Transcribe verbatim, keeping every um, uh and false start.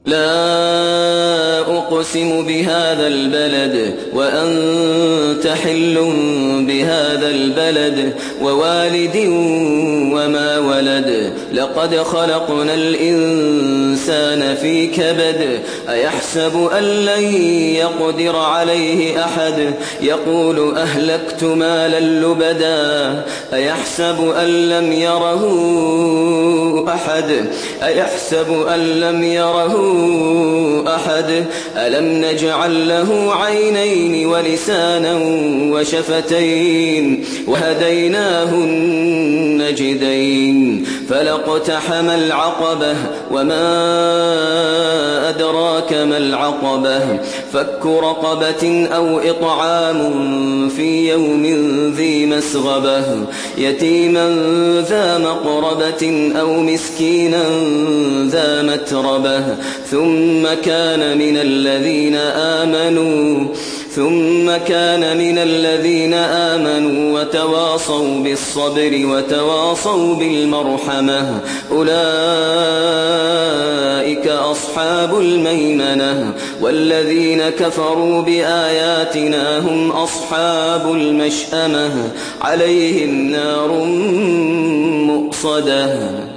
لا أقسم بهذا البلد وأنت حل بهذا البلد ووالد وما ولد لقد خلقنا الإنسان في كبد أيحسب أن لن يقدر عليه أحد يقول أهلكت مالا لبدا أيحسب أن لم يره أحد أيحسب أن لم يره أحد ألم نجعل له عينين ولسانا وشفتين وهديناه النجدين فلاقتحم العقبة وما أدراك ما العقبة فك رقبة أو إطعام في يوم ذي مسغبة يتيما ذا مقربة أو مسكينا ذا متربة ثم كان من الذين آمنوا ثم كان من الذين آمنوا وتواصوا بالصبر وتواصوا بالمرحمة أولئك أصحاب الميمنة والذين كفروا بآياتنا هم أصحاب المشأمة عليهم نار مؤصدة